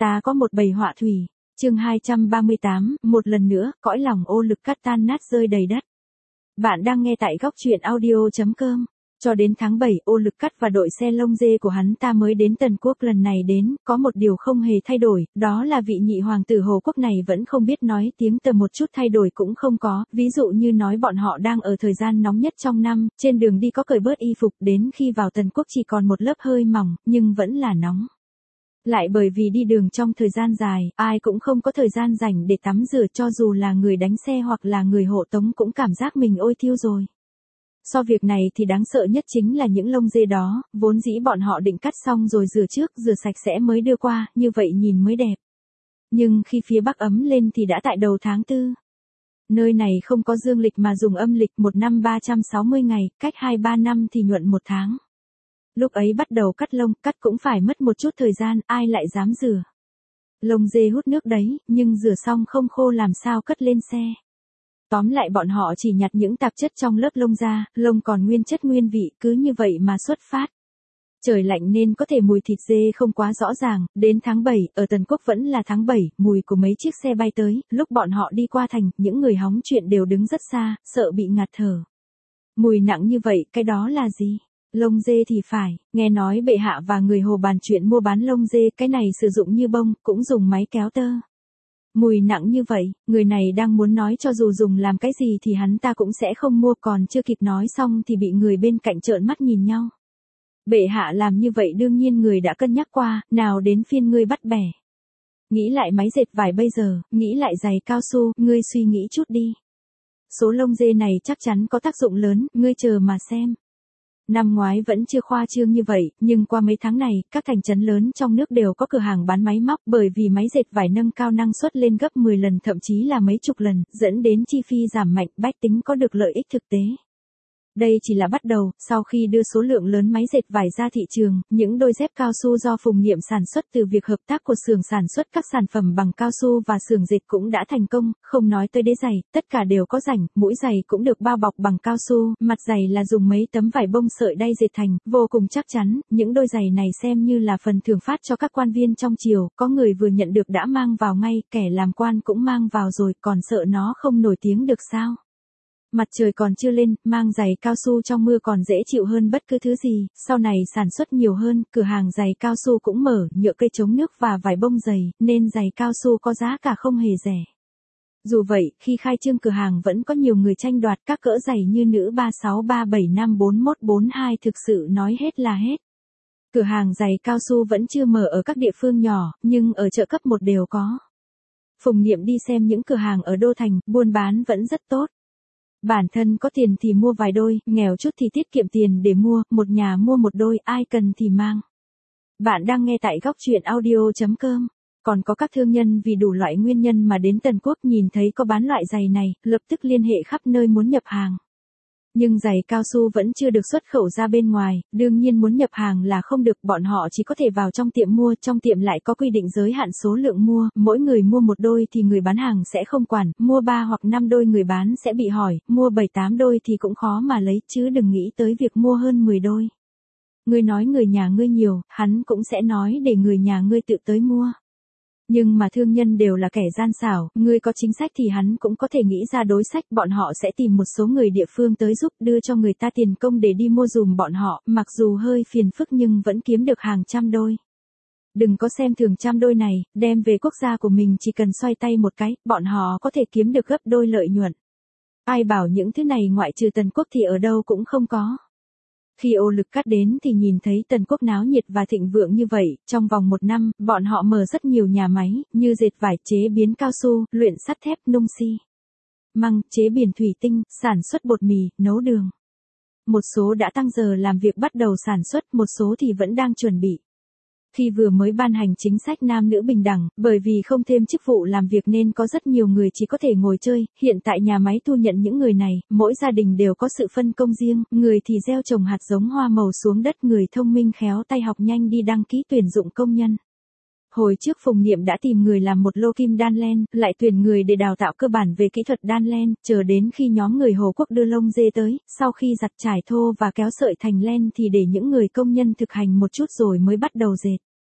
Ta có một bầy họa thủy. Chương 238, một lần nữa, cõi lòng ô lực cắt tan nát rơi đầy đất. Bạn đang nghe tại góc truyện audio.com. Cho đến tháng 7, ô lực cắt và đội xe lông dê của hắn ta mới đến Tần Quốc. Lần này đến, có một điều không hề thay đổi, đó là vị nhị hoàng tử Hồ Quốc này vẫn không biết nói tiếng Tờ, một chút thay đổi cũng không có, ví dụ như nói bọn họ đang ở thời gian nóng nhất trong năm, trên đường đi có cởi bớt y phục, đến khi vào Tần Quốc chỉ còn một lớp hơi mỏng, nhưng vẫn là nóng. Lại bởi vì đi đường trong thời gian dài, ai cũng không có thời gian rảnh để tắm rửa, cho dù là người đánh xe hoặc là người hộ tống cũng cảm giác mình ôi thiêu rồi. So việc này thì đáng sợ nhất chính là những lông dê đó, vốn dĩ bọn họ định cắt xong rồi rửa trước, rửa sạch sẽ mới đưa qua, như vậy nhìn mới đẹp. Nhưng khi phía Bắc ấm lên thì đã tại đầu tháng 4. Nơi này không có dương lịch mà dùng âm lịch, một năm 360 ngày, cách 2-3 năm thì nhuận một tháng. Lúc ấy bắt đầu cắt lông, cắt cũng phải mất một chút thời gian, ai lại dám rửa. Lông dê hút nước đấy, nhưng rửa xong không khô làm sao cất lên xe. Tóm lại bọn họ chỉ nhặt những tạp chất trong lớp lông ra, lông còn nguyên chất nguyên vị, cứ như vậy mà xuất phát. Trời lạnh nên có thể mùi thịt dê không quá rõ ràng, đến tháng 7, ở Tần Quốc vẫn là tháng 7, mùi của mấy chiếc xe bay tới, lúc bọn họ đi qua thành, những người hóng chuyện đều đứng rất xa, sợ bị ngạt thở. Mùi nặng như vậy, cái đó là gì? Lông dê thì phải, nghe nói bệ hạ và người Hồ bàn chuyện mua bán lông dê, cái này sử dụng như bông, cũng dùng máy kéo tơ. Mùi nặng như vậy, người này đang muốn nói cho dù dùng làm cái gì thì hắn ta cũng sẽ không mua, còn chưa kịp nói xong thì bị người bên cạnh trợn mắt nhìn nhau. Bệ hạ làm như vậy đương nhiên người đã cân nhắc qua, nào đến phiên ngươi bắt bẻ. Nghĩ lại máy dệt vải bây giờ, nghĩ lại giày cao su, ngươi suy nghĩ chút đi. Số lông dê này chắc chắn có tác dụng lớn, ngươi chờ mà xem. Năm ngoái vẫn chưa khoa trương như vậy, nhưng qua mấy tháng này, các thành trấn lớn trong nước đều có cửa hàng bán máy móc, bởi vì máy dệt vải nâng cao năng suất lên gấp 10 lần thậm chí là mấy chục lần, dẫn đến chi phí giảm mạnh, bách tính có được lợi ích thực tế. Đây chỉ là bắt đầu, sau khi đưa số lượng lớn máy dệt vải ra thị trường, những đôi dép cao su do Phùng Nghiệm sản xuất từ việc hợp tác của xưởng sản xuất các sản phẩm bằng cao su và xưởng dệt cũng đã thành công, không nói tới đế giày, tất cả đều có rảnh, mũi giày cũng được bao bọc bằng cao su, mặt giày là dùng mấy tấm vải bông sợi đay dệt thành, vô cùng chắc chắn, những đôi giày này xem như là phần thưởng phát cho các quan viên trong triều, có người vừa nhận được đã mang vào ngay, kẻ làm quan cũng mang vào rồi, còn sợ nó không nổi tiếng được sao? Mặt trời còn chưa lên, mang giày cao su trong mưa còn dễ chịu hơn bất cứ thứ gì, sau này sản xuất nhiều hơn, cửa hàng giày cao su cũng mở, nhựa cây chống nước và vải bông dày, nên giày cao su có giá cả không hề rẻ. Dù vậy, khi khai trương cửa hàng vẫn có nhiều người tranh đoạt, các cỡ giày như nữ 36, 375, 41, 42 thực sự nói hết là hết. Cửa hàng giày cao su vẫn chưa mở ở các địa phương nhỏ, nhưng ở chợ cấp 1 đều có. Phùng Nghiệm đi xem những cửa hàng ở Đô Thành, buôn bán vẫn rất tốt. Bản thân có tiền thì mua vài đôi, nghèo chút thì tiết kiệm tiền để mua, một nhà mua một đôi, ai cần thì mang. Bạn đang nghe tại góc truyện audio.com. Còn có các thương nhân vì đủ loại nguyên nhân mà đến Tần Quốc nhìn thấy có bán loại giày này, lập tức liên hệ khắp nơi muốn nhập hàng. Nhưng giày cao su vẫn chưa được xuất khẩu ra bên ngoài, đương nhiên muốn nhập hàng là không được, bọn họ chỉ có thể vào trong tiệm mua, trong tiệm lại có quy định giới hạn số lượng mua, mỗi người mua một đôi thì người bán hàng sẽ không quản, mua 3 hoặc 5 đôi người bán sẽ bị hỏi, mua 7-8 đôi thì cũng khó mà lấy, chứ đừng nghĩ tới việc mua hơn 10 đôi. Ngươi nói người nhà ngươi nhiều, hắn cũng sẽ nói để người nhà ngươi tự tới mua. Nhưng mà thương nhân đều là kẻ gian xảo, ngươi có chính sách thì hắn cũng có thể nghĩ ra đối sách, bọn họ sẽ tìm một số người địa phương tới giúp, đưa cho người ta tiền công để đi mua dùm bọn họ, mặc dù hơi phiền phức nhưng vẫn kiếm được hàng trăm đôi. Đừng có xem thường trăm đôi này, đem về quốc gia của mình chỉ cần xoay tay một cái, bọn họ có thể kiếm được gấp đôi lợi nhuận. Ai bảo những thứ này ngoại trừ Tần Quốc thì ở đâu cũng không có. Khi ô lực cắt đến thì nhìn thấy Tần Quốc náo nhiệt và thịnh vượng như vậy, trong vòng 1 năm, bọn họ mở rất nhiều nhà máy, như dệt vải, chế biến cao su, luyện sắt thép, nung xi măng, chế biến thủy tinh, sản xuất bột mì, nấu đường. Một số đã tăng giờ làm việc bắt đầu sản xuất, một số thì vẫn đang chuẩn bị. Khi vừa mới ban hành chính sách nam nữ bình đẳng, bởi vì không thêm chức vụ làm việc nên có rất nhiều người chỉ có thể ngồi chơi, hiện tại nhà máy thu nhận những người này, mỗi gia đình đều có sự phân công riêng, người thì gieo trồng hạt giống hoa màu xuống đất, người thông minh khéo tay học nhanh đi đăng ký tuyển dụng công nhân. Hồi trước Phùng Nghiệm đã tìm người làm một lô kim đan len, lại tuyển người để đào tạo cơ bản về kỹ thuật đan len, chờ đến khi nhóm người Hồ Quốc đưa lông dê tới, sau khi giặt trải thô và kéo sợi thành len thì để những người công nhân thực hành một chút rồi mới bắt đầu dệt.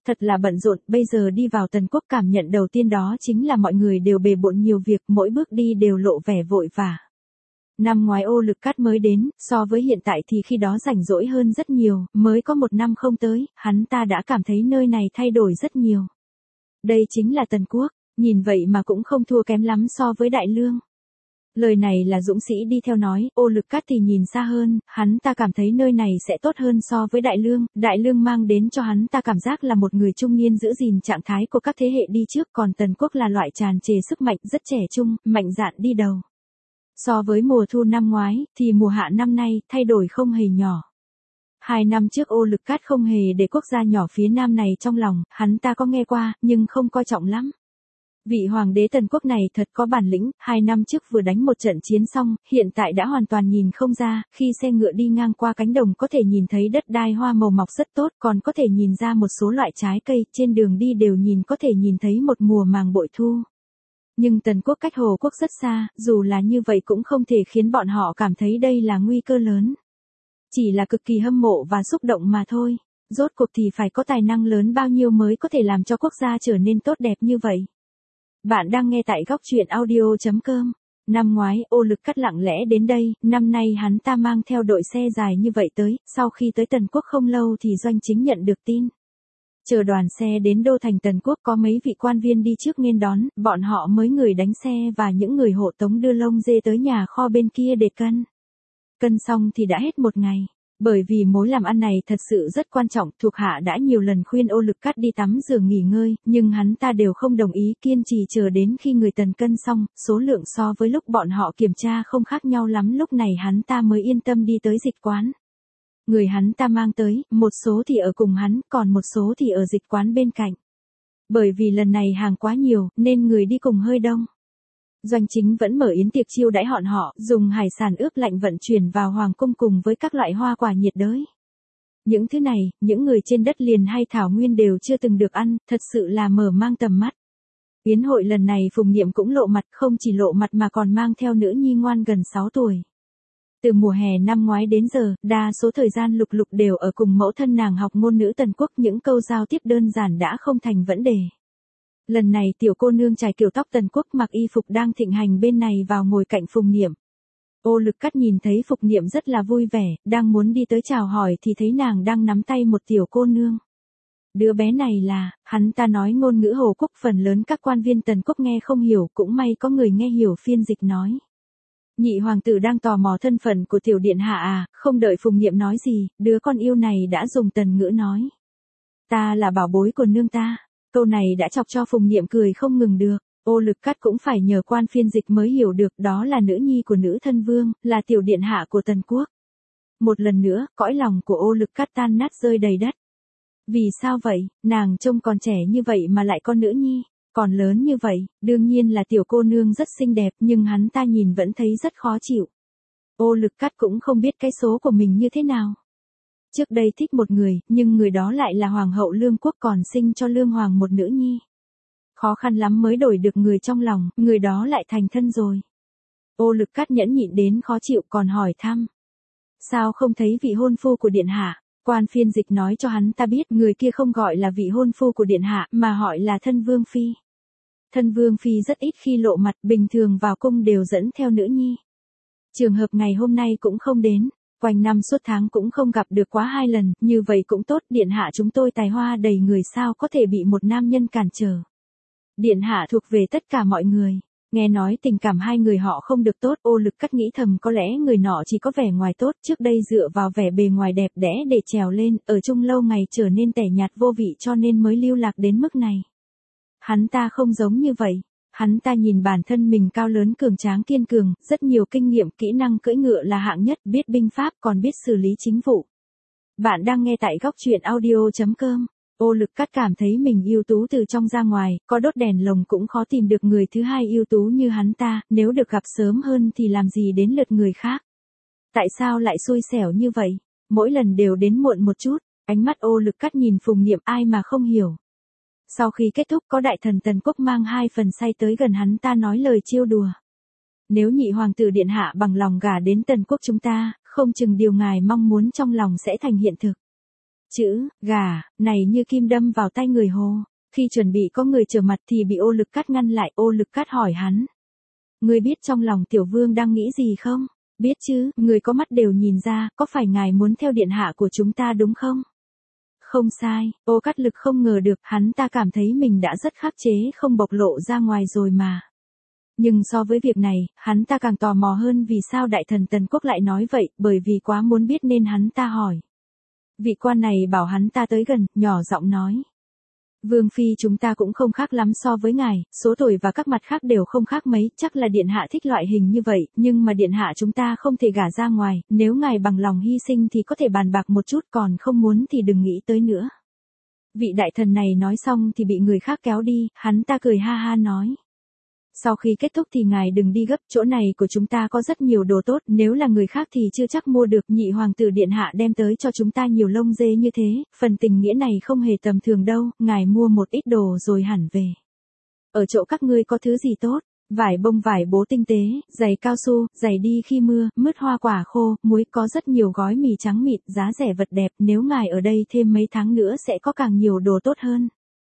Thật là bận rộn, bây giờ đi vào Tần Quốc cảm nhận đầu tiên đó chính là mọi người đều bề bộn nhiều việc, mỗi bước đi đều lộ vẻ vội vã. Năm ngoái Ô Lực Cát mới đến, so với hiện tại thì khi đó rảnh rỗi hơn rất nhiều, mới có 1 năm không tới, hắn ta đã cảm thấy nơi này thay đổi rất nhiều. Đây chính là Tần Quốc, nhìn vậy mà cũng không thua kém lắm so với Đại Lương. Lời này là dũng sĩ đi theo nói, Ô Lực Cát thì nhìn xa hơn, hắn ta cảm thấy nơi này sẽ tốt hơn so với Đại Lương mang đến cho hắn ta cảm giác là một người trung niên giữ gìn trạng thái của các thế hệ đi trước, còn Tần Quốc là loại tràn trề sức mạnh rất trẻ trung, mạnh dạn đi đầu. So với mùa thu năm ngoái, thì mùa hạ năm nay, thay đổi không hề nhỏ. 2 năm trước Ô Lực Cát không hề để quốc gia nhỏ phía nam này trong lòng, hắn ta có nghe qua, nhưng không coi trọng lắm. Vị hoàng đế Tần Quốc này thật có bản lĩnh, 2 năm trước vừa đánh một trận chiến xong, hiện tại đã hoàn toàn nhìn không ra, khi xe ngựa đi ngang qua cánh đồng có thể nhìn thấy đất đai hoa màu mọc rất tốt, còn có thể nhìn ra một số loại trái cây, trên đường đi đều có thể nhìn thấy một mùa màng bội thu. Nhưng Tần Quốc cách Hồ Quốc rất xa, dù là như vậy cũng không thể khiến bọn họ cảm thấy đây là nguy cơ lớn. Chỉ là cực kỳ hâm mộ và xúc động mà thôi. Rốt cuộc thì phải có tài năng lớn bao nhiêu mới có thể làm cho quốc gia trở nên tốt đẹp như vậy. Bạn đang nghe tại góc truyện audio.com. Năm ngoái, Ô Lực Cát lặng lẽ đến đây, năm nay hắn ta mang theo đội xe dài như vậy tới, sau khi tới Tần Quốc không lâu thì Doanh Chính nhận được tin. Chờ đoàn xe đến đô thành Tần Quốc có mấy vị quan viên đi trước nghênh đón, bọn họ mới người đánh xe và những người hộ tống đưa lông dê tới nhà kho bên kia để cân. Cân xong thì đã hết 1 ngày. Bởi vì mối làm ăn này thật sự rất quan trọng, thuộc hạ đã nhiều lần khuyên Ô Lực Cát đi tắm rửa nghỉ ngơi, nhưng hắn ta đều không đồng ý, kiên trì chờ đến khi người Tần cân xong, số lượng so với lúc bọn họ kiểm tra không khác nhau lắm, lúc này hắn ta mới yên tâm đi tới dịch quán. Người hắn ta mang tới, một số thì ở cùng hắn, còn một số thì ở dịch quán bên cạnh. Bởi vì lần này hàng quá nhiều, nên người đi cùng hơi đông. Doanh Chính vẫn mở yến tiệc chiêu đãi họ, dùng hải sản ướp lạnh vận chuyển vào hoàng cung cùng với các loại hoa quả nhiệt đới. Những thứ này, những người trên đất liền hay thảo nguyên đều chưa từng được ăn, thật sự là mở mang tầm mắt. Yến hội lần này Phùng Niệm cũng lộ mặt, không chỉ lộ mặt mà còn mang theo nữ nhi ngoan gần 6 tuổi. Từ mùa hè năm ngoái đến giờ, đa số thời gian Lục Lục đều ở cùng mẫu thân nàng học ngôn ngữ Tần Quốc, những câu giao tiếp đơn giản đã không thành vấn đề. Lần này tiểu cô nương trải kiểu tóc Tần Quốc mặc y phục đang thịnh hành bên này vào ngồi cạnh Phùng Niệm. Ô Lực Cát nhìn thấy Phùng Niệm rất là vui vẻ, đang muốn đi tới chào hỏi thì thấy nàng đang nắm tay một tiểu cô nương. Đứa bé này là, hắn ta nói ngôn ngữ Hồ Quốc, phần lớn các quan viên Tần Quốc nghe không hiểu, cũng may có người nghe hiểu phiên dịch nói. Nhị hoàng tử đang tò mò thân phận của tiểu điện hạ à, không đợi Phùng Niệm nói gì, đứa con yêu này đã dùng Tần ngữ nói. Ta là bảo bối của nương ta. Câu này đã chọc cho Phùng Niệm cười không ngừng được. Ô Lực Cát cũng phải nhờ quan phiên dịch mới hiểu được, đó là nữ nhi của nữ thân vương, là tiểu điện hạ của Tần Quốc. Một lần nữa, cõi lòng của Ô Lực Cát tan nát rơi đầy đất. Vì sao vậy, nàng trông còn trẻ như vậy mà lại có nữ nhi, còn lớn như vậy, đương nhiên là tiểu cô nương rất xinh đẹp, nhưng hắn ta nhìn vẫn thấy rất khó chịu. Ô Lực Cát cũng không biết cái số của mình như thế nào. Trước đây thích một người, nhưng người đó lại là hoàng hậu Lương Quốc, còn sinh cho Lương Hoàng một nữ nhi. Khó khăn lắm mới đổi được người trong lòng, người đó lại thành thân rồi. Ô Lực Cát nhẫn nhịn đến khó chịu, còn hỏi thăm. Sao không thấy vị hôn phu của điện hạ? Quan phiên dịch nói cho hắn ta biết người kia không gọi là vị hôn phu của điện hạ, mà hỏi là thân vương phi. Thân vương phi rất ít khi lộ mặt, bình thường vào cung đều dẫn theo nữ nhi. Trường hợp ngày hôm nay cũng không đến. Quanh năm suốt tháng cũng không gặp được quá 2 lần, như vậy cũng tốt, điện hạ chúng tôi tài hoa đầy người, sao có thể bị một nam nhân cản trở. Điện hạ thuộc về tất cả mọi người. Nghe nói tình cảm hai người họ không được tốt, Ô Lực Cát nghĩ thầm có lẽ người nọ chỉ có vẻ ngoài tốt, trước đây dựa vào vẻ bề ngoài đẹp đẽ để trèo lên, ở chung lâu ngày trở nên tẻ nhạt vô vị cho nên mới lưu lạc đến mức này. Hắn ta không giống như vậy. Hắn ta nhìn bản thân mình cao lớn cường tráng kiên cường, rất nhiều kinh nghiệm, kỹ năng cưỡi ngựa là hạng nhất, biết binh pháp, còn biết xử lý chính vụ. Bạn đang nghe tại góc truyện audio.com. Ô Lực Cát cảm thấy mình ưu tú từ trong ra ngoài, có đốt đèn lồng cũng khó tìm được người thứ hai ưu tú như hắn ta, nếu được gặp sớm hơn thì làm gì đến lượt người khác. Tại sao lại xui xẻo như vậy? Mỗi lần đều đến muộn một chút, ánh mắt Ô Lực Cát nhìn Phùng Niệm, ai mà không hiểu. Sau khi kết thúc có đại thần Tần Quốc mang 2 phần say tới gần hắn ta nói lời trêu đùa. Nếu nhị hoàng tử điện hạ bằng lòng gả đến Tần Quốc chúng ta, không chừng điều ngài mong muốn trong lòng sẽ thành hiện thực. Chữ, gà, này như kim đâm vào tay người Hồ. Khi chuẩn bị có người trở mặt thì bị Ô Lực Cát ngăn lại, Ô Lực Cát hỏi hắn. Ngươi biết trong lòng tiểu vương đang nghĩ gì không? Biết chứ, người có mắt đều nhìn ra, có phải ngài muốn theo điện hạ của chúng ta đúng không? Không sai, Ô Cát Lực không ngờ được, hắn ta cảm thấy mình đã rất khắc chế không bộc lộ ra ngoài rồi mà. Nhưng so với việc này, hắn ta càng tò mò hơn vì sao đại thần Tần Quốc lại nói vậy, bởi vì quá muốn biết nên hắn ta hỏi. Vị quan này bảo hắn ta tới gần, nhỏ giọng nói. Vương phi chúng ta cũng không khác lắm so với ngài, số tuổi và các mặt khác đều không khác mấy, chắc là điện hạ thích loại hình như vậy, nhưng mà điện hạ chúng ta không thể gả ra ngoài, nếu ngài bằng lòng hy sinh thì có thể bàn bạc một chút, còn không muốn thì đừng nghĩ tới nữa. Vị đại thần này nói xong thì bị người khác kéo đi, hắn ta cười ha ha nói. Sau khi kết thúc thì ngài đừng đi gấp, chỗ này của chúng ta có rất nhiều đồ tốt, nếu là người khác thì chưa chắc mua được. Nhị hoàng tử điện hạ đem tới cho chúng ta nhiều lông dê như thế, phần tình nghĩa này không hề tầm thường đâu, ngài mua một ít đồ rồi hẳn về. Ở chỗ các ngươi có thứ gì tốt? Vải bông, vải bố tinh tế, giày cao su, giày đi khi mưa, mứt hoa quả khô, muối, có rất nhiều gói mì trắng mịn, giá rẻ vật đẹp, nếu ngài ở đây thêm mấy tháng nữa sẽ có càng nhiều đồ tốt hơn.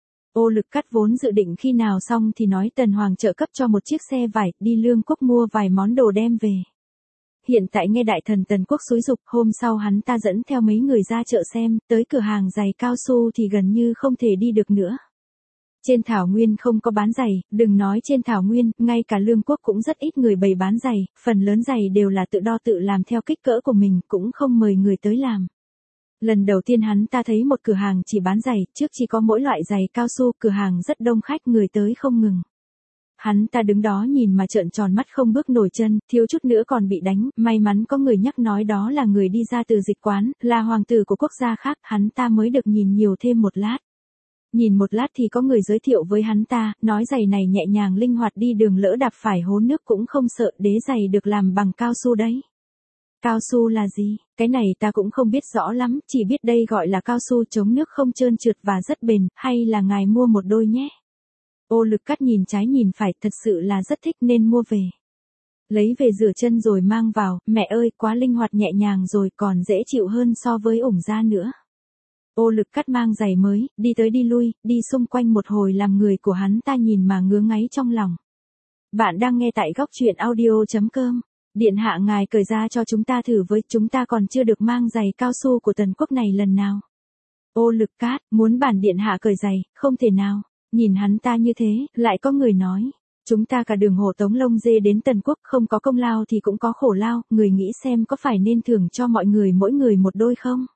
Ô Lực Cát vốn dự định khi nào xong thì nói Tần Hoàng trợ cấp cho một chiếc xe vải, đi Lương Quốc mua vài món đồ đem về. Hiện tại nghe đại thần Tần Quốc xúi giục, hôm sau hắn ta dẫn theo mấy người ra chợ xem, tới cửa hàng giày cao su thì gần như không thể đi được nữa. Trên thảo nguyên không có bán giày, đừng nói trên thảo nguyên, ngay cả Lương Quốc cũng rất ít người bày bán giày, phần lớn giày đều là tự đo tự làm theo kích cỡ của mình, cũng không mời người tới làm. Lần đầu tiên hắn ta thấy một cửa hàng chỉ bán giày, trước chỉ có mỗi loại giày cao su, cửa hàng rất đông khách, người tới không ngừng. Hắn ta đứng đó nhìn mà trợn tròn mắt không bước nổi chân, thiếu chút nữa còn bị đánh, may mắn có người nhắc nói đó là người đi ra từ dịch quán, là hoàng tử của quốc gia khác, hắn ta mới được nhìn nhiều thêm một lát. Nhìn một lát thì có người giới thiệu với hắn ta, nói giày này nhẹ nhàng linh hoạt đi đường lỡ đạp phải hố nước cũng không sợ, đế giày được làm bằng cao su đấy. Cao su là gì? Cái này ta cũng không biết rõ lắm, chỉ biết đây gọi là cao su chống nước không trơn trượt và rất bền, hay là ngài mua một đôi nhé. Ô Lực Cát nhìn trái nhìn phải, thật sự là rất thích nên mua về. Lấy về rửa chân rồi mang vào, mẹ ơi, quá linh hoạt nhẹ nhàng rồi, còn dễ chịu hơn so với ủng da nữa. Ô Lực Cát mang giày mới, đi tới đi lui, đi xung quanh một hồi làm người của hắn ta nhìn mà ngứa ngáy trong lòng. Bạn đang nghe tại góc truyện audio.com. Điện hạ ngài cởi ra cho chúng ta thử với, chúng ta còn chưa được mang giày cao su của Tần Quốc này lần nào. Ô Lực Cát, muốn bản điện hạ cởi giày, không thể nào. Nhìn hắn ta như thế, lại có người nói. Chúng ta cả đường hộ tống lông dê đến Tần Quốc, không có công lao thì cũng có khổ lao, người nghĩ xem có phải nên thưởng cho mọi người mỗi người một đôi không?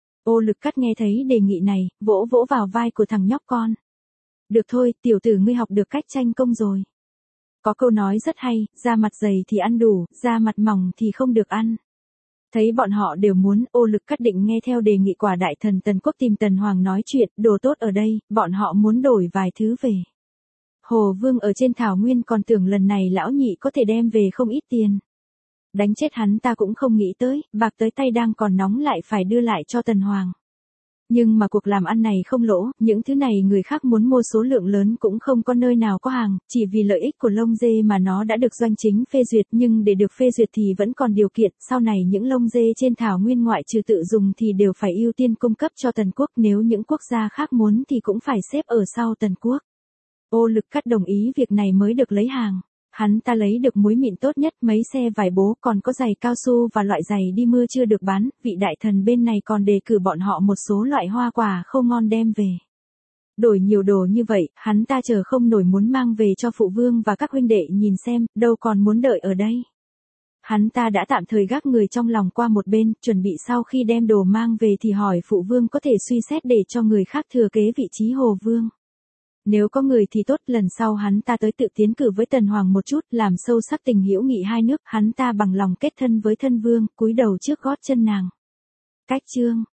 Ô Lực Cát nghe thấy đề nghị này, vỗ vỗ vào vai của thằng nhóc con. Được thôi, tiểu tử ngươi học được cách tranh công rồi. Có câu nói rất hay, da mặt dày thì ăn đủ, da mặt mỏng thì không được ăn. Thấy bọn họ đều muốn, Ô Lực Cát định nghe theo đề nghị của đại thần Tần Quốc tìm Tần Hoàng nói chuyện, đồ tốt ở đây, bọn họ muốn đổi vài thứ về. Hồ Vương ở trên thảo nguyên còn tưởng lần này lão nhị có thể đem về không ít tiền. Đánh chết hắn ta cũng không nghĩ tới, bạc tới tay đang còn nóng lại phải đưa lại cho Tần Hoàng. Nhưng mà cuộc làm ăn này không lỗ, những thứ này người khác muốn mua số lượng lớn cũng không có nơi nào có hàng, chỉ vì lợi ích của lông dê mà nó đã được doanh chính phê duyệt, nhưng để được phê duyệt thì vẫn còn điều kiện, sau này những lông dê trên thảo nguyên ngoại trừ tự dùng thì đều phải ưu tiên cung cấp cho Tần Quốc, nếu những quốc gia khác muốn thì cũng phải xếp ở sau Tần Quốc. Ô Lực Cát đồng ý việc này mới được lấy hàng. Hắn ta lấy được muối mịn tốt nhất, mấy xe vải bố, còn có giày cao su và loại giày đi mưa chưa được bán, vị đại thần bên này còn đề cử bọn họ một số loại hoa quả không ngon đem về. Đổi nhiều đồ như vậy, hắn ta chờ không nổi muốn mang về cho phụ vương và các huynh đệ nhìn xem, đâu còn muốn đợi ở đây. Hắn ta đã tạm thời gác người trong lòng qua một bên, chuẩn bị sau khi đem đồ mang về thì hỏi phụ vương có thể suy xét để cho người khác thừa kế vị trí Hồ Vương. Nếu có người thì tốt, lần sau hắn ta tới tự tiến cử với Tần Hoàng một chút, làm sâu sắc tình hữu nghị hai nước, hắn ta bằng lòng kết thân với thân vương, cúi đầu trước gót chân nàng. Cách chương